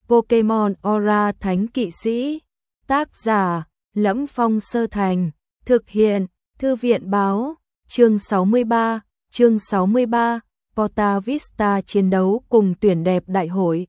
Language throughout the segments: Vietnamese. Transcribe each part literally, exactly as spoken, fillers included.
Pokemon Aura Thánh Kỵ Sĩ. Tác giả: Lẫm Phong Sơ Thành. Thực hiện: Thư viện báo. Chương sáu mươi ba. Chương sáu mươi ba. Porta Vista chiến đấu cùng tuyển đẹp đại hội.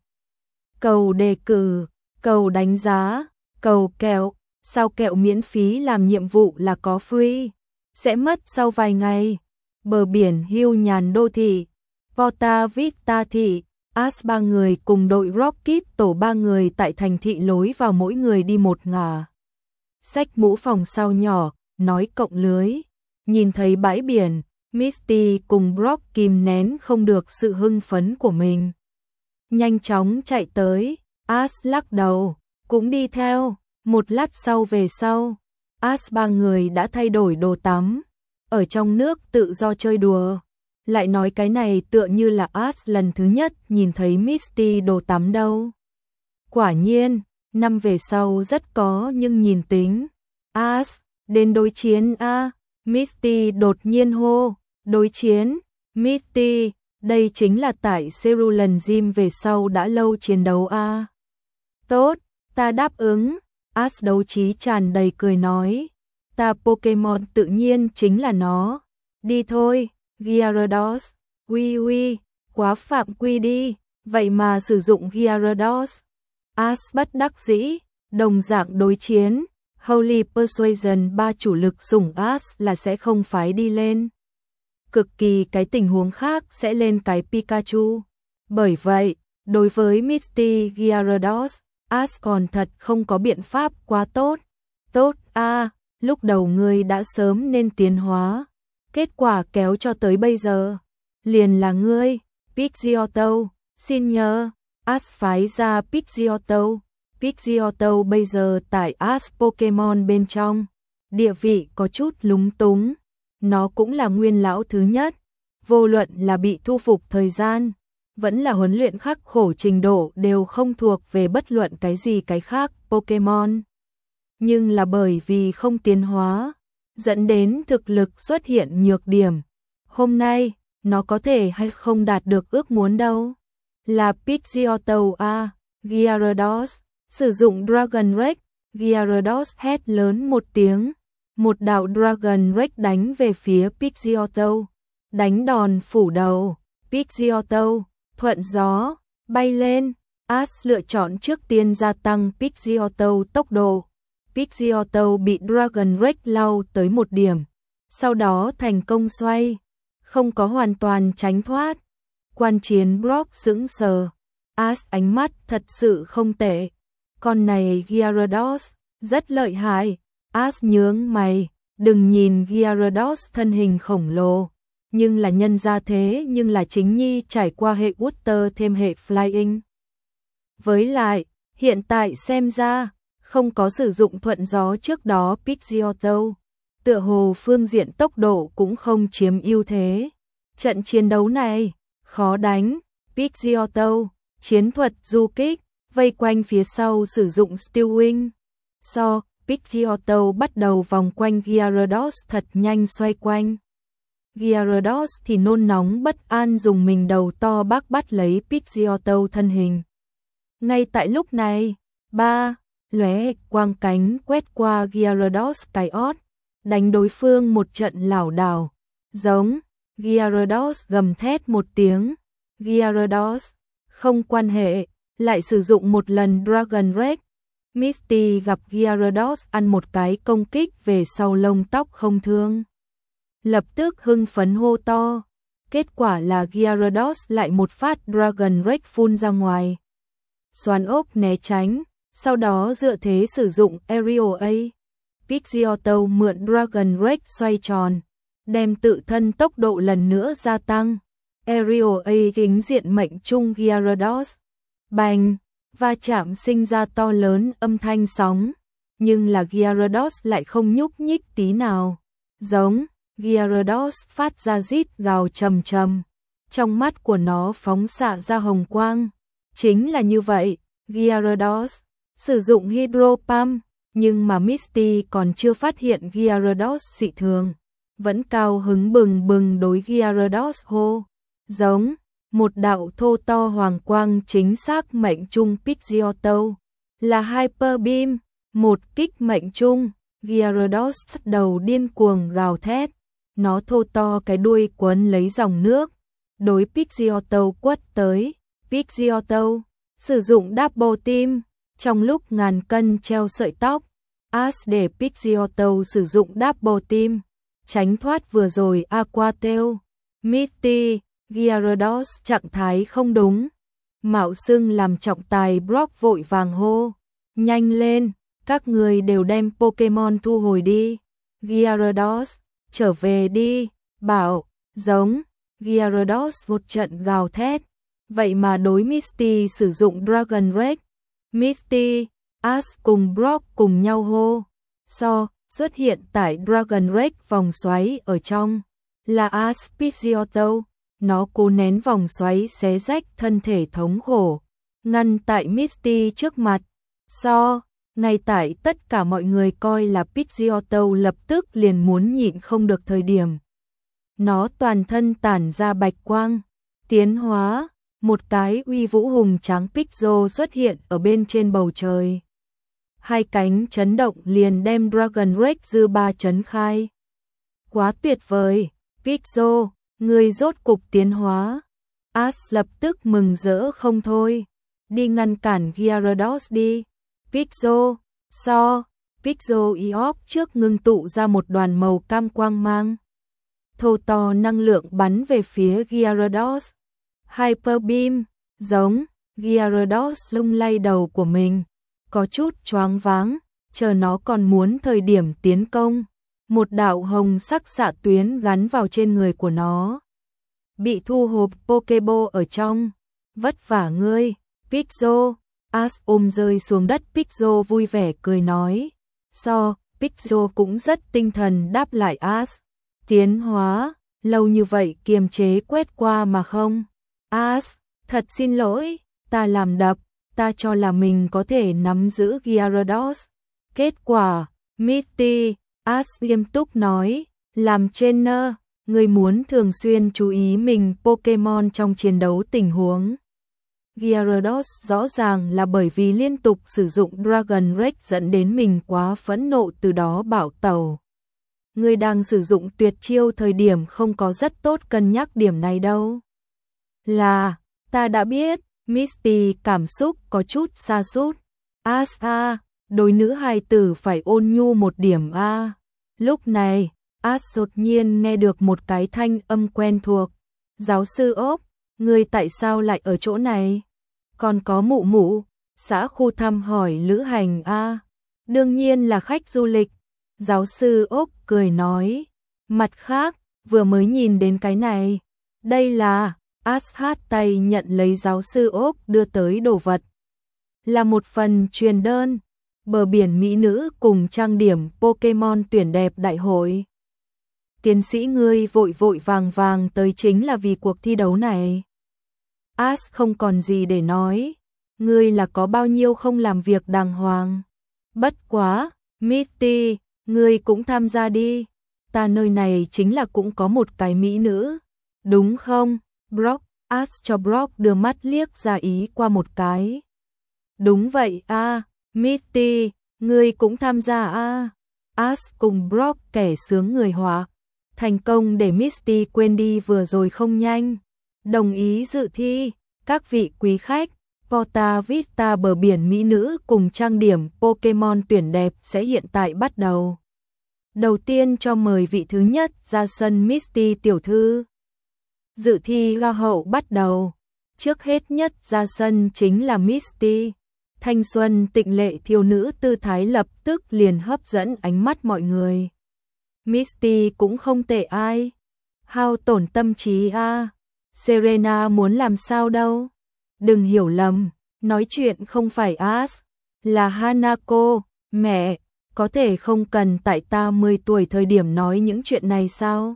Cầu đề cử, cầu đánh giá, cầu kẹo. Sao kẹo miễn phí làm nhiệm vụ là có free? Sẽ mất sau vài ngày. Bờ biển hưu nhàn đô thị. Porta Vista thị. Ash ba người cùng đội Rocket tổ ba người tại thành thị lối vào, mỗi người đi một ngả. Xách mũ phòng sau nhỏ, nói cộng lưới. Nhìn thấy bãi biển, Misty cùng Brock kìm nén không được sự hưng phấn của mình. Nhanh chóng chạy tới, Ash lắc đầu, cũng đi theo. Một lát sau về sau, Ash ba người đã thay đổi đồ tắm, ở trong nước tự do chơi đùa. Lại nói cái này tựa như là Ash lần thứ nhất nhìn thấy Misty đồ tắm đâu. Quả nhiên, năm về sau rất có nhưng nhìn tính. Ash, đến đối chiến a. Misty đột nhiên hô, đối chiến. Misty, đây chính là tại Cerulean Gym về sau đã lâu chiến đấu a. Tốt, ta đáp ứng. Ash đấu trí tràn đầy cười nói, ta Pokemon tự nhiên chính là nó. Đi thôi, Gyarados. Uy uy, quá phạm quy đi, vậy mà sử dụng Gyarados. Ash bất đắc dĩ, đồng dạng đối chiến. Holy Persuasion ba chủ lực sủng Ash là sẽ không phái đi lên. Cực kỳ cái tình huống khác sẽ lên cái Pikachu. Bởi vậy, đối với Misty Gyarados, Ash còn thật không có biện pháp quá tốt. Tốt a, à, lúc đầu ngươi đã sớm nên tiến hóa. Kết quả kéo cho tới bây giờ. Liền là ngươi, Pidgeotto, xin nhớ. Ash phái ra Pidgeotto. Pidgeotto bây giờ tại Ash Pokemon bên trong, địa vị có chút lúng túng. Nó cũng là nguyên lão thứ nhất. Vô luận là bị thu phục thời gian, vẫn là huấn luyện khắc khổ trình độ đều không thuộc về bất luận cái gì cái khác Pokemon. Nhưng là bởi vì không tiến hóa, dẫn đến thực lực xuất hiện nhược điểm. Hôm nay, nó có thể hay không đạt được ước muốn đâu. Là Pidgeotto a, Gyarados, sử dụng Dragon Rage. Gyarados hét lớn một tiếng, một đạo Dragon Rage đánh về phía Pidgeotto. Đánh đòn phủ đầu, Pidgeotto thuận gió, bay lên. Ash lựa chọn trước tiên gia tăng Pidgeotto tốc độ. Pidgeotto bị Dragon Rage lau tới một điểm, sau đó thành công xoay, không có hoàn toàn tránh thoát. Quan chiến Brock sững sờ. Ash ánh mắt thật sự không tệ. Con này Gyarados, rất lợi hại. Ash nhướng mày, đừng nhìn Gyarados thân hình khổng lồ, nhưng là nhân gia thế nhưng là chính nhi trải qua hệ Water thêm hệ Flying. Với lại, hiện tại xem ra, không có sử dụng thuận gió trước đó Pidgeotto, tựa hồ phương diện tốc độ cũng không chiếm ưu thế. Trận chiến đấu này, khó đánh. Pidgeotto, chiến thuật du kích, vây quanh phía sau sử dụng Steel Wing. So, Pidgeotto bắt đầu vòng quanh Gyarados thật nhanh xoay quanh. Gyarados thì nôn nóng bất an dùng mình đầu to bác bắt lấy Pidgeotto thân hình. Ngay tại lúc này, ba lóe quang cánh quét qua Gyarados cái ót, đánh đối phương một trận lảo đảo. Giống, Gyarados gầm thét một tiếng. Gyarados, không quan hệ, lại sử dụng một lần Dragon Rage. Misty gặp Gyarados ăn một cái công kích về sau lông tóc không thương. Lập tức hưng phấn hô to. Kết quả là Gyarados lại một phát Dragon Rage phun ra ngoài. Xoắn ốc né tránh, sau đó dựa thế sử dụng Aerial A. Pidgeotto mượn Dragon Rage xoay tròn, đem tự thân tốc độ lần nữa gia tăng. Aerial A kính diện mệnh trung Gyarados. Bành, va chạm sinh ra to lớn âm thanh sóng, nhưng là Gyarados lại không nhúc nhích tí nào. Giống, Gyarados phát ra rít gào trầm trầm, trong mắt của nó phóng xạ ra hồng quang. Chính là như vậy, Gyarados sử dụng Hydro Pump, nhưng mà Misty còn chưa phát hiện Gyarados dị thường, vẫn cao hứng bừng bừng đối Gyarados hô. Giống, một đạo thô to hoàng quang chính xác mệnh trung Pidgeotto, là Hyper Beam, một kích mệnh trung. Gyarados đầu điên cuồng gào thét, nó thô to cái đuôi quấn lấy dòng nước, đối Pidgeotto quất tới. Pidgeotto sử dụng Double Team, trong lúc ngàn cân treo sợi tóc, As để Pidgeotto sử dụng Double Team, tránh thoát vừa rồi Aqua Tail. Misty, Gyarados trạng thái không đúng, mạo xưng làm trọng tài. Brock vội vàng hô, nhanh lên, các người đều đem Pokemon thu hồi đi. Gyarados, trở về đi, bảo, giống. Gyarados một trận gào thét, vậy mà đối Misty sử dụng Dragon Rage. Misty, As cùng Brock cùng nhau hô, so, xuất hiện tại Dragon Rage vòng xoáy ở trong, là As Pidgeotto, nó cố nén vòng xoáy xé rách thân thể thống khổ, ngăn tại Misty trước mặt. So, ngay tại tất cả mọi người coi là Pidgeotto lập tức liền muốn nhịn không được thời điểm. Nó toàn thân tản ra bạch quang, tiến hóa, một cái uy vũ hùng tráng Pidgeo xuất hiện ở bên trên bầu trời. Hai cánh chấn động liền đem Dragon Rage dư ba chấn khai. Quá tuyệt vời, Pidgeo, người rốt cục tiến hóa. As lập tức mừng rỡ không thôi, đi ngăn cản Gyarados đi. Pidgeo, so, Pidgeo Eop trước ngưng tụ ra một đoàn màu cam quang mang. Thô to năng lượng bắn về phía Gyarados. Hyper Beam, giống. Gyarados lung lay đầu của mình, có chút choáng váng, chờ nó còn muốn thời điểm tiến công. Một đạo hồng sắc xạ tuyến gắn vào trên người của nó. Bị thu hộp Pokeball ở trong. Vất vả ngươi, Pidgeo. As ôm rơi xuống đất Pidgeo vui vẻ cười nói. So, Pidgeo cũng rất tinh thần đáp lại As. Tiến hóa, lâu như vậy kiềm chế quét qua mà không. As, thật xin lỗi, ta làm đập, ta cho là mình có thể nắm giữ Gyarados. Kết quả, Misty, As nghiêm túc nói, làm trainer, người muốn thường xuyên chú ý mình Pokemon trong chiến đấu tình huống. Gyarados rõ ràng là bởi vì liên tục sử dụng Dragon Rage dẫn đến mình quá phẫn nộ từ đó bảo tẩu. Người đang sử dụng tuyệt chiêu thời điểm không có rất tốt cân nhắc điểm này đâu. Là, ta đã biết, Misty cảm xúc có chút sa sút. As a, đối nữ hài tử phải ôn nhu một điểm a. Lúc này, As đột nhiên nghe được một cái thanh âm quen thuộc. Giáo sư Ốc, người tại sao lại ở chỗ này? Còn có mụ mụ, xã khu thăm hỏi lữ hành a. Đương nhiên là khách du lịch. Giáo sư Ốc cười nói. Mặt khác, vừa mới nhìn đến cái này. Đây là, As hát tay nhận lấy giáo sư Ốc đưa tới đồ vật. Là một phần truyền đơn, bờ biển mỹ nữ cùng trang điểm Pokemon tuyển đẹp đại hội. Tiến sĩ ngươi vội vội vàng vàng tới chính là vì cuộc thi đấu này. As không còn gì để nói, ngươi là có bao nhiêu không làm việc đàng hoàng. Bất quá, Misty, ngươi cũng tham gia đi, ta nơi này chính là cũng có một cái mỹ nữ, đúng không? Brock, As cho Brock đưa mắt liếc ra ý qua một cái. Đúng vậy a, à, Misty, ngươi cũng tham gia a. À. As cùng Brock kẻ sướng người họa, thành công để Misty quên đi vừa rồi không nhanh. Đồng ý dự thi, các vị quý khách, Porta Vista bờ biển mỹ nữ cùng trang điểm Pokemon tuyển đẹp sẽ hiện tại bắt đầu. Đầu tiên cho mời vị thứ nhất ra sân Misty tiểu thư. Dự thi hoa hậu bắt đầu. Trước hết nhất ra sân chính là Misty. Thanh xuân tịnh lệ thiếu nữ tư thái lập tức liền hấp dẫn ánh mắt mọi người. Misty cũng không tệ ai. Hao tổn tâm trí a. À. Serena muốn làm sao đâu. Đừng hiểu lầm, nói chuyện không phải As, là Hanako, mẹ, có thể không cần tại ta mười tuổi thời điểm nói những chuyện này sao?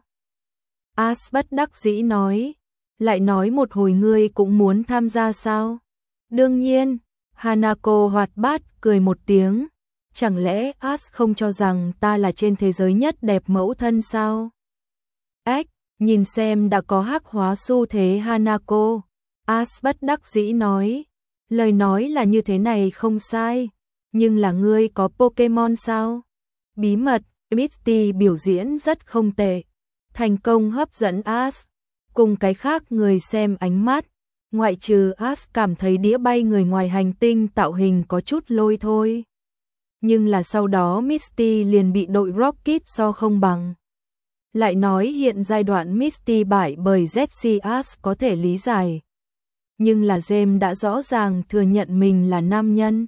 As bất đắc dĩ nói, lại nói một hồi ngươi cũng muốn tham gia sao? Đương nhiên, Hanako hoạt bát cười một tiếng, chẳng lẽ As không cho rằng ta là trên thế giới nhất đẹp mẫu thân sao? Ếch, nhìn xem đã có hắc hóa xu thế Hanako, Ash bất đắc dĩ nói, lời nói là như thế này không sai, nhưng là ngươi có Pokemon sao? Bí mật, Misty biểu diễn rất không tệ, thành công hấp dẫn Ash, cùng cái khác người xem ánh mắt, ngoại trừ Ash cảm thấy đĩa bay người ngoài hành tinh tạo hình có chút lôi thôi. Nhưng là sau đó Misty liền bị đội Rocket so không bằng. Lại nói hiện giai đoạn Misty bại bởi Jessie Ash có thể lý giải. Nhưng là James đã rõ ràng thừa nhận mình là nam nhân.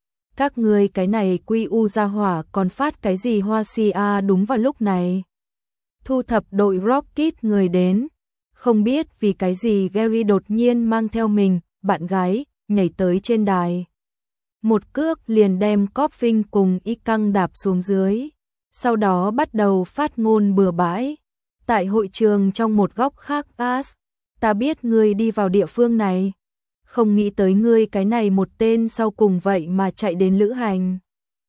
Các người cái này quy u ra hỏa còn phát cái gì hoa si a đúng vào lúc này. Thu thập đội Rocket người đến. Không biết vì cái gì Gary đột nhiên mang theo mình, bạn gái, nhảy tới trên đài. Một cước liền đem Coffin cùng y căng đạp xuống dưới. Sau đó bắt đầu phát ngôn bừa bãi. Tại hội trường trong một góc khác Ash, ta biết ngươi đi vào địa phương này. Không nghĩ tới ngươi cái này một tên sau cùng vậy mà chạy đến lữ hành.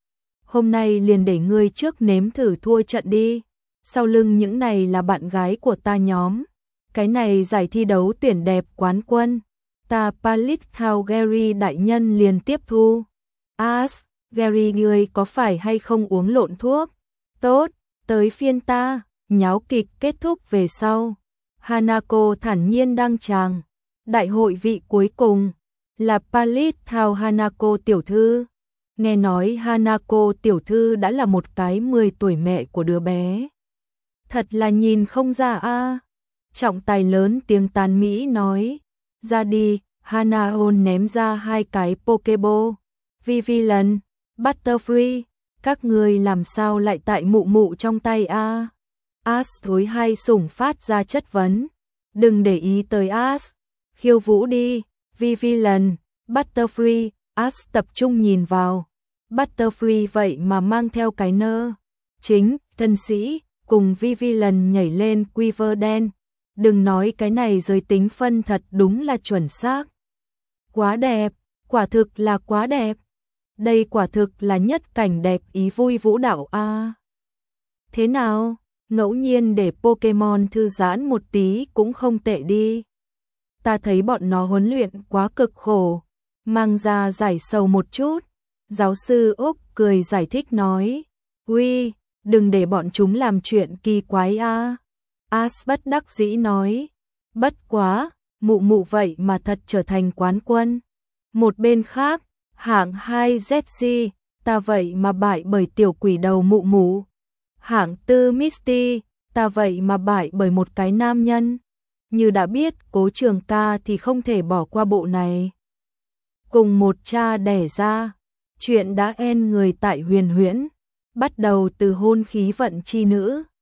Hôm nay liền để ngươi trước nếm thử thua trận đi. Sau lưng những này là bạn gái của ta nhóm. Cái này giải thi đấu tuyển đẹp quán quân. Ta Palit Thao Gary đại nhân liền tiếp thu. Ash, Gary ngươi có phải hay không uống lộn thuốc? Tốt, tới phiên ta, nháo kịch kết thúc về sau. Hanako thản nhiên đăng tràng. Đại hội vị cuối cùng là Palit Thao Hanako tiểu thư. Nghe nói Hanako tiểu thư đã là một cái mười tuổi mẹ của đứa bé. Thật là nhìn không ra a. À. Trọng tài lớn tiếng tán mỹ nói, ra đi. Hanao ném ra hai cái Pokeball. Vivilan, Butterfree, các người làm sao lại tại mụ mụ trong tay a? À? Ash thối hai sủng phát ra chất vấn. Đừng để ý tới Ash. Khiêu vũ đi. Vivilan, Butterfree, Ash tập trung nhìn vào. Butterfree vậy mà mang theo cái nơ. Chính, thân sĩ, cùng Vivilan nhảy lên quiver đen. Đừng nói cái này giới tính phân thật đúng là chuẩn xác. Quá đẹp, quả thực là quá đẹp. Đây quả thực là nhất cảnh đẹp ý vui vũ đạo a. À. Thế nào, ngẫu nhiên để Pokemon thư giãn một tí cũng không tệ đi. Ta thấy bọn nó huấn luyện quá cực khổ, mang ra giải sầu một chút. Giáo sư Úc cười giải thích nói, uy, đừng để bọn chúng làm chuyện kỳ quái a. À. Ash bất đắc dĩ nói, bất quá, mụ mụ vậy mà thật trở thành quán quân. Một bên khác, hạng hai Jessie, ta vậy mà bại bởi tiểu quỷ đầu mụ mụ. Hạng tư Misty, ta vậy mà bại bởi một cái nam nhân. Như đã biết Cố Trường Ca thì không thể bỏ qua bộ này. Cùng một cha đẻ ra, chuyện đã end người tại huyền huyễn, bắt đầu từ hôn khí vận chi nữ.